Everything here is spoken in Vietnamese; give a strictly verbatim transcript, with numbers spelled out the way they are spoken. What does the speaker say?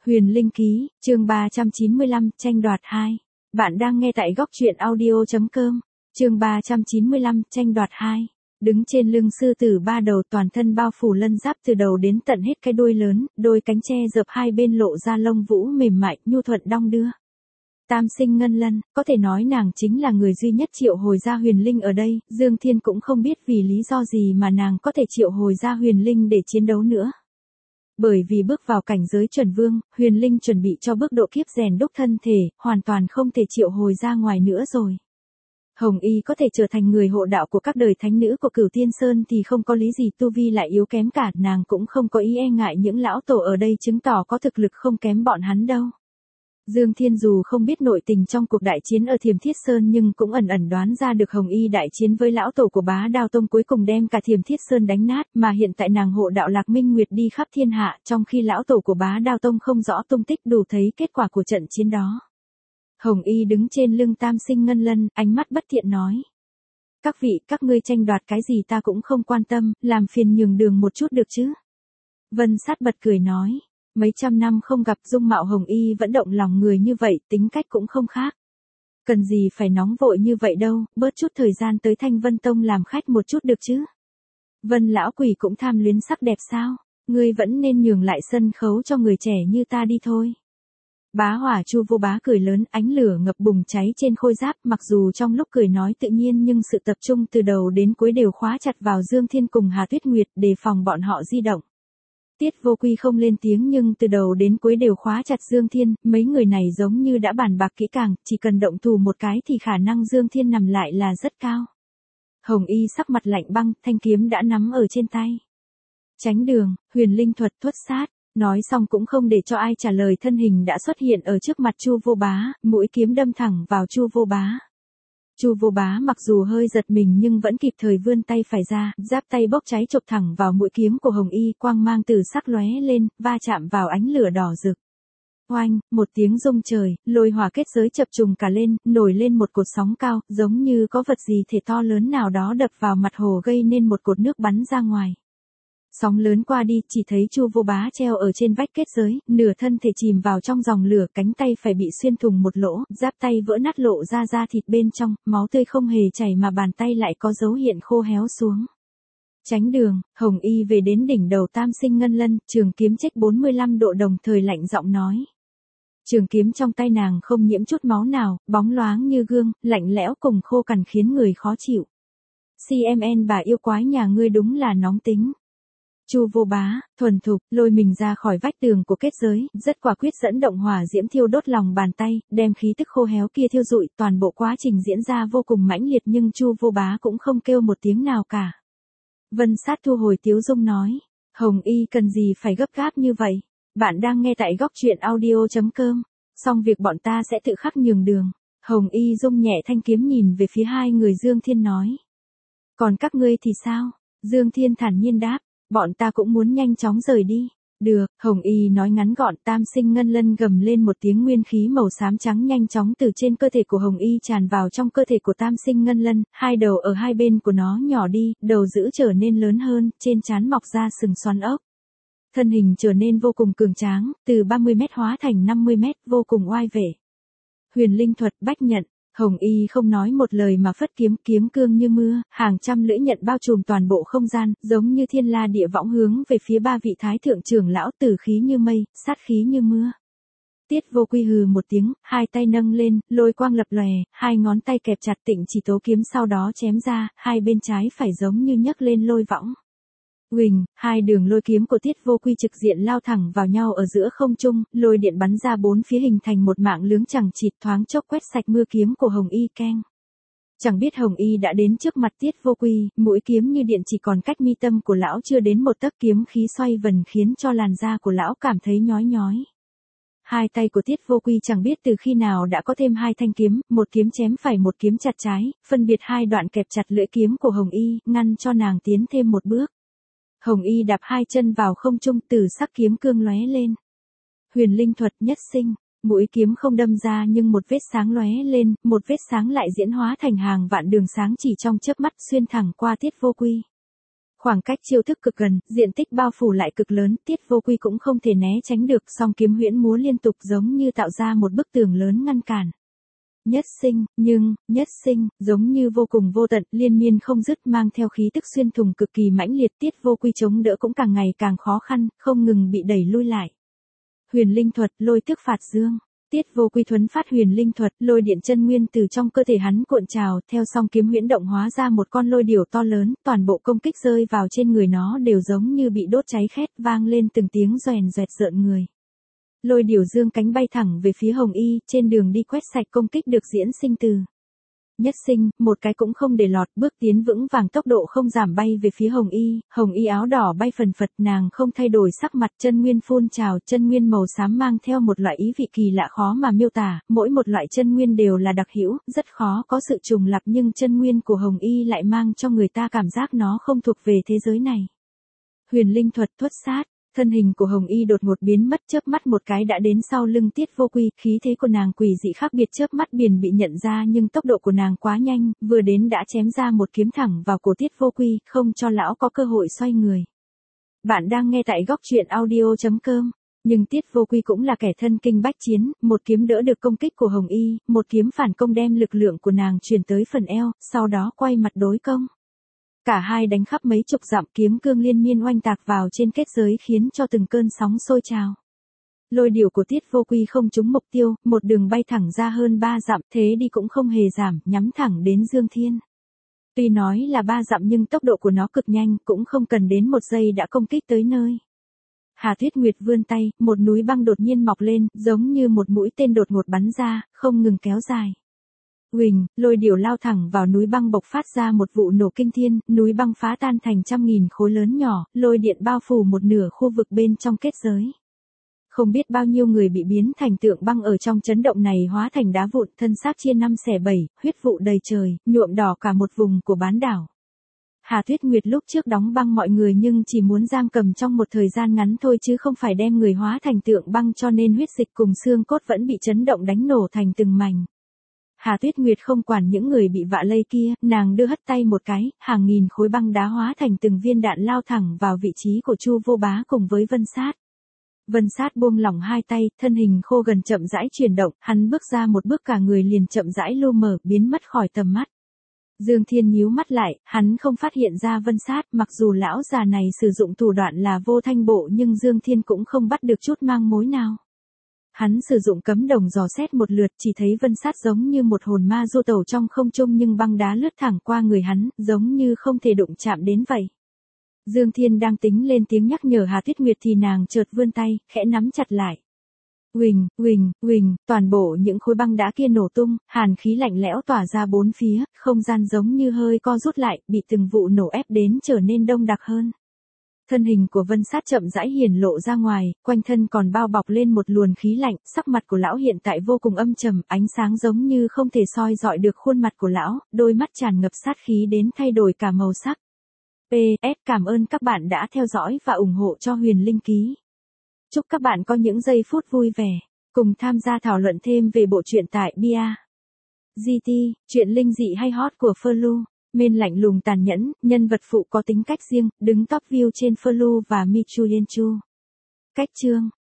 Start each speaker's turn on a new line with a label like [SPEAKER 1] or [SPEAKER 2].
[SPEAKER 1] Huyền Linh Ký, chương ba trăm chín mươi lăm, tranh đoạt hai. Bạn đang nghe tại góc truyện audio chấm com. Chương ba trăm chín mươi lăm, tranh đoạt hai. Đứng trên lưng sư tử ba đầu, toàn thân bao phủ lân giáp từ đầu đến tận hết cái đuôi lớn, đôi cánh che dợp hai bên lộ ra lông vũ mềm mại, nhu thuận đong đưa. Tam sinh ngân lân, có thể nói nàng chính là người duy nhất triệu hồi ra huyền linh ở đây, Dương Thiên cũng không biết vì lý do gì mà nàng có thể triệu hồi ra huyền linh để chiến đấu nữa. Bởi vì bước vào cảnh giới chuẩn vương, huyền linh chuẩn bị cho bước độ kiếp rèn đúc thân thể, hoàn toàn không thể triệu hồi ra ngoài nữa rồi. Hồng Y có thể trở thành người hộ đạo của các đời thánh nữ của Cửu Tiên Sơn thì không có lý gì tu vi lại yếu kém cả, nàng cũng không có ý e ngại những lão tổ ở đây chứng tỏ có thực lực không kém bọn hắn đâu. Dương Thiên dù không biết nội tình trong cuộc đại chiến ở Thiềm Thiết Sơn nhưng cũng ẩn ẩn đoán ra được Hồng Y đại chiến với lão tổ của Bá Đao Tông cuối cùng đem cả Thiềm Thiết Sơn đánh nát, mà hiện tại nàng hộ đạo Lạc Minh Nguyệt đi khắp thiên hạ, trong khi lão tổ của Bá Đao Tông không rõ tung tích, đủ thấy kết quả của trận chiến đó. Hồng Y đứng trên lưng Tam Sinh Ngân Lân, ánh mắt bất thiện nói: "Các vị, các ngươi tranh đoạt cái gì ta cũng không quan tâm, làm phiền nhường đường một chút được chứ?" Vân Sát bật cười nói: "Mấy trăm năm không gặp, dung mạo Hồng Y vẫn động lòng người như vậy, tính cách cũng không khác. Cần gì phải nóng vội như vậy đâu, bớt chút thời gian tới Thanh Vân Tông làm khách một chút được chứ. Vân lão quỷ cũng tham luyến sắc đẹp sao, ngươi vẫn nên nhường lại sân khấu cho người trẻ như ta đi thôi." Bá Hỏa Chu Vô Bá cười lớn, ánh lửa ngập bùng cháy trên khôi giáp, mặc dù trong lúc cười nói tự nhiên nhưng sự tập trung từ đầu đến cuối đều khóa chặt vào Dương Thiên cùng Hà Tuyết Nguyệt, đề phòng bọn họ di động. Tiết Vô Quy không lên tiếng nhưng từ đầu đến cuối đều khóa chặt Dương Thiên, mấy người này giống như đã bàn bạc kỹ càng, chỉ cần động thủ một cái thì khả năng Dương Thiên nằm lại là rất cao. Hồng Y sắc mặt lạnh băng, thanh kiếm đã nắm ở trên tay. Tránh đường, huyền linh thuật thuất sát, nói xong cũng không để cho ai trả lời, thân hình đã xuất hiện ở trước mặt Chu Vô Bá, mũi kiếm đâm thẳng vào Chu Vô Bá. Chu Vô Bá mặc dù hơi giật mình nhưng vẫn kịp thời vươn tay phải ra, giáp tay bốc cháy chộp thẳng vào mũi kiếm của Hồng Y, quang mang từ sắc lóe lên, va chạm vào ánh lửa đỏ rực. Oanh, một tiếng rung trời, lôi hỏa kết giới chập trùng cả lên, nổi lên một cột sóng cao, giống như có vật gì thể to lớn nào đó đập vào mặt hồ gây nên một cột nước bắn ra ngoài. Sóng lớn qua đi, chỉ thấy Chu Vô Bá treo ở trên vách kết giới, nửa thân thể chìm vào trong dòng lửa, cánh tay phải bị xuyên thủng một lỗ, giáp tay vỡ nát lộ ra da thịt bên trong, máu tươi không hề chảy mà bàn tay lại có dấu hiện khô héo xuống. Tránh đường, Hồng Y về đến đỉnh đầu Tam Sinh Ngân Lân, trường kiếm chếch bốn mươi lăm độ đồng thời lạnh giọng nói. Trường kiếm trong tay nàng không nhiễm chút máu nào, bóng loáng như gương, lạnh lẽo cùng khô cằn khiến người khó chịu. xê em en bà yêu quái nhà ngươi đúng là nóng tính. Chu Vô Bá, thuần thục, lôi mình ra khỏi vách tường của kết giới, rất quả quyết dẫn động hỏa diễm thiêu đốt lòng bàn tay, đem khí tức khô héo kia thiêu rụi, toàn bộ quá trình diễn ra vô cùng mãnh liệt nhưng Chu Vô Bá cũng không kêu một tiếng nào cả. Vân Sát thu hồi tiếu dung nói, Hồng Y cần gì phải gấp gáp như vậy, bạn đang nghe tại góc truyện audio chấm com, xong việc bọn ta sẽ tự khắc nhường đường. Hồng Y rung nhẹ thanh kiếm nhìn về phía hai người Dương Thiên nói. Còn các ngươi thì sao? Dương Thiên thản nhiên đáp. Bọn ta cũng muốn nhanh chóng rời đi. Được, Hồng Y nói ngắn gọn. Tam Sinh Ngân Lân gầm lên một tiếng, nguyên khí màu xám trắng nhanh chóng từ trên cơ thể của Hồng Y tràn vào trong cơ thể của Tam Sinh Ngân Lân, hai đầu ở hai bên của nó nhỏ đi, đầu giữ trở nên lớn hơn, trên trán mọc ra sừng xoắn ốc. Thân hình trở nên vô cùng cường tráng, từ ba mươi mét hóa thành năm mươi mét, vô cùng oai vệ. Huyền linh thuật bách nhận. Hồng Y không nói một lời mà phất kiếm, kiếm cương như mưa, hàng trăm lưỡi nhận bao trùm toàn bộ không gian, giống như thiên la địa võng hướng về phía ba vị thái thượng trưởng lão, tử khí như mây, sát khí như mưa. Tiết Vô Quy hừ một tiếng, hai tay nâng lên, lôi quang lập lòe, hai ngón tay kẹp chặt Tịnh Chỉ Tố kiếm, sau đó chém ra, hai bên trái phải giống như nhấc lên lôi võng. Huỳnh, hai đường lôi kiếm của Tiết Vô Quy trực diện lao thẳng vào nhau ở giữa không trung, lôi điện bắn ra bốn phía hình thành một mạng lưới chẳng chịt, thoáng chốc quét sạch mưa kiếm của Hồng Y keng. Chẳng biết Hồng Y đã đến trước mặt Tiết Vô Quy, mũi kiếm như điện chỉ còn cách mi tâm của lão chưa đến một tấc, kiếm khí xoay vần khiến cho làn da của lão cảm thấy nhói nhói. Hai tay của Tiết Vô Quy chẳng biết từ khi nào đã có thêm hai thanh kiếm, một kiếm chém phải, một kiếm chặt trái, phân biệt hai đoạn kẹp chặt lưỡi kiếm của Hồng Y, ngăn cho nàng tiến thêm một bước. Hồng Y đạp hai chân vào không trung, từ sắc kiếm cương lóe lên. Huyền linh thuật nhất sinh, mũi kiếm không đâm ra nhưng một vết sáng lóe lên, một vết sáng lại diễn hóa thành hàng vạn đường sáng chỉ trong chớp mắt, xuyên thẳng qua Tiết Vô Quy. Khoảng cách chiêu thức cực gần, diện tích bao phủ lại cực lớn, Tiết Vô Quy cũng không thể né tránh được, song kiếm huyễn múa liên tục giống như tạo ra một bức tường lớn ngăn cản. Nhất sinh, nhưng, nhất sinh, giống như vô cùng vô tận, liên miên không dứt, mang theo khí tức xuyên thủng cực kỳ mãnh liệt, Tiết Vô Quy chống đỡ cũng càng ngày càng khó khăn, không ngừng bị đẩy lui lại. Huyền linh thuật, lôi tức phạt dương. Tiết Vô Quy thuấn phát huyền linh thuật, lôi điện chân nguyên từ trong cơ thể hắn cuộn trào, theo song kiếm huyễn động hóa ra một con lôi điểu to lớn, toàn bộ công kích rơi vào trên người nó đều giống như bị đốt cháy khét, vang lên từng tiếng doèn doẹt rợn người. Lôi điểu dương cánh bay thẳng về phía Hồng Y, trên đường đi quét sạch công kích được diễn sinh từ. Nhất sinh, một cái cũng không để lọt, bước tiến vững vàng, tốc độ không giảm, bay về phía Hồng Y, Hồng Y áo đỏ bay phần phật, nàng không thay đổi sắc mặt, chân nguyên phun trào, chân nguyên màu xám mang theo một loại ý vị kỳ lạ khó mà miêu tả, mỗi một loại chân nguyên đều là đặc hữu, rất khó có sự trùng lặp, nhưng chân nguyên của Hồng Y lại mang cho người ta cảm giác nó không thuộc về thế giới này. Huyền linh thuật tuất sát. Thân hình của Hồng Y đột ngột biến mất, chớp mắt một cái đã đến sau lưng Tiết Vô Quy, khí thế của nàng quỷ dị khác biệt, chớp mắt biển bị nhận ra, nhưng tốc độ của nàng quá nhanh, vừa đến đã chém ra một kiếm thẳng vào cổ Tiết Vô Quy, không cho lão có cơ hội xoay người. Bạn đang nghe tại góc truyện audio chấm com. Nhưng Tiết Vô Quy cũng là kẻ thân kinh bách chiến, một kiếm đỡ được công kích của Hồng Y, một kiếm phản công đem lực lượng của nàng truyền tới phần eo, sau đó quay mặt đối công. Cả hai đánh khắp mấy chục dặm, kiếm cương liên miên oanh tạc vào trên kết giới khiến cho từng cơn sóng sôi trào. Lôi điểu của Tiết Vô Quy không trúng mục tiêu, một đường bay thẳng ra hơn ba dặm, thế đi cũng không hề giảm, nhắm thẳng đến Dương Thiên. Tuy nói là ba dặm nhưng tốc độ của nó cực nhanh, cũng không cần đến một giây đã công kích tới nơi. Hà Tuyết Nguyệt vươn tay, một núi băng đột nhiên mọc lên, giống như một mũi tên đột ngột bắn ra, không ngừng kéo dài. Huỳnh, lôi điểu lao thẳng vào núi băng bộc phát ra một vụ nổ kinh thiên, núi băng phá tan thành trăm nghìn khối lớn nhỏ, lôi điện bao phủ một nửa khu vực bên trong kết giới. Không biết bao nhiêu người bị biến thành tượng băng ở trong chấn động này, hóa thành đá vụn, thân xác chia năm xẻ bảy, huyết vụ đầy trời, nhuộm đỏ cả một vùng của bán đảo. Hà Tuyết Nguyệt lúc trước đóng băng mọi người nhưng chỉ muốn giam cầm trong một thời gian ngắn thôi chứ không phải đem người hóa thành tượng băng, cho nên huyết dịch cùng xương cốt vẫn bị chấn động đánh nổ thành từng mảnh. Hà Tuyết Nguyệt không quản những người bị vạ lây kia, nàng đưa hất tay một cái, hàng nghìn khối băng đá hóa thành từng viên đạn lao thẳng vào vị trí của Chu Vô Bá cùng với Vân Sát. Vân Sát buông lỏng hai tay, thân hình khô gần chậm rãi chuyển động, hắn bước ra một bước cả người liền chậm rãi lu mờ, biến mất khỏi tầm mắt. Dương Thiên nhíu mắt lại, hắn không phát hiện ra Vân Sát, mặc dù lão già này sử dụng thủ đoạn là vô thanh bộ nhưng Dương Thiên cũng không bắt được chút mang mối nào. Hắn sử dụng cấm đồng dò xét một lượt, chỉ thấy Vân Sát giống như một hồn ma du tẩu trong không trung, nhưng băng đá lướt thẳng qua người hắn, giống như không thể đụng chạm đến vậy. Dương Thiên đang tính lên tiếng nhắc nhở Hà Tuyết Nguyệt thì nàng chợt vươn tay, khẽ nắm chặt lại. Huỳnh, huỳnh, huỳnh, toàn bộ những khối băng đá kia nổ tung, hàn khí lạnh lẽo tỏa ra bốn phía, không gian giống như hơi co rút lại, bị từng vụ nổ ép đến trở nên đông đặc hơn. Thân hình của Vân Sát chậm rãi hiển lộ ra ngoài, quanh thân còn bao bọc lên một luồng khí lạnh, sắc mặt của lão hiện tại vô cùng âm trầm, ánh sáng giống như không thể soi dọi được khuôn mặt của lão, đôi mắt tràn ngập sát khí đến thay đổi cả màu sắc. pê ét Cảm ơn các bạn đã theo dõi và ủng hộ cho Huyền Linh Ký. Chúc các bạn có những giây phút vui vẻ, cùng tham gia thảo luận thêm về bộ truyện tại bia chấm giê tê, truyện linh dị hay hot của Flu. Main lạnh lùng tàn nhẫn, nhân vật phụ có tính cách riêng, đứng top view trên Flu và Michu Yenchu. Cách chương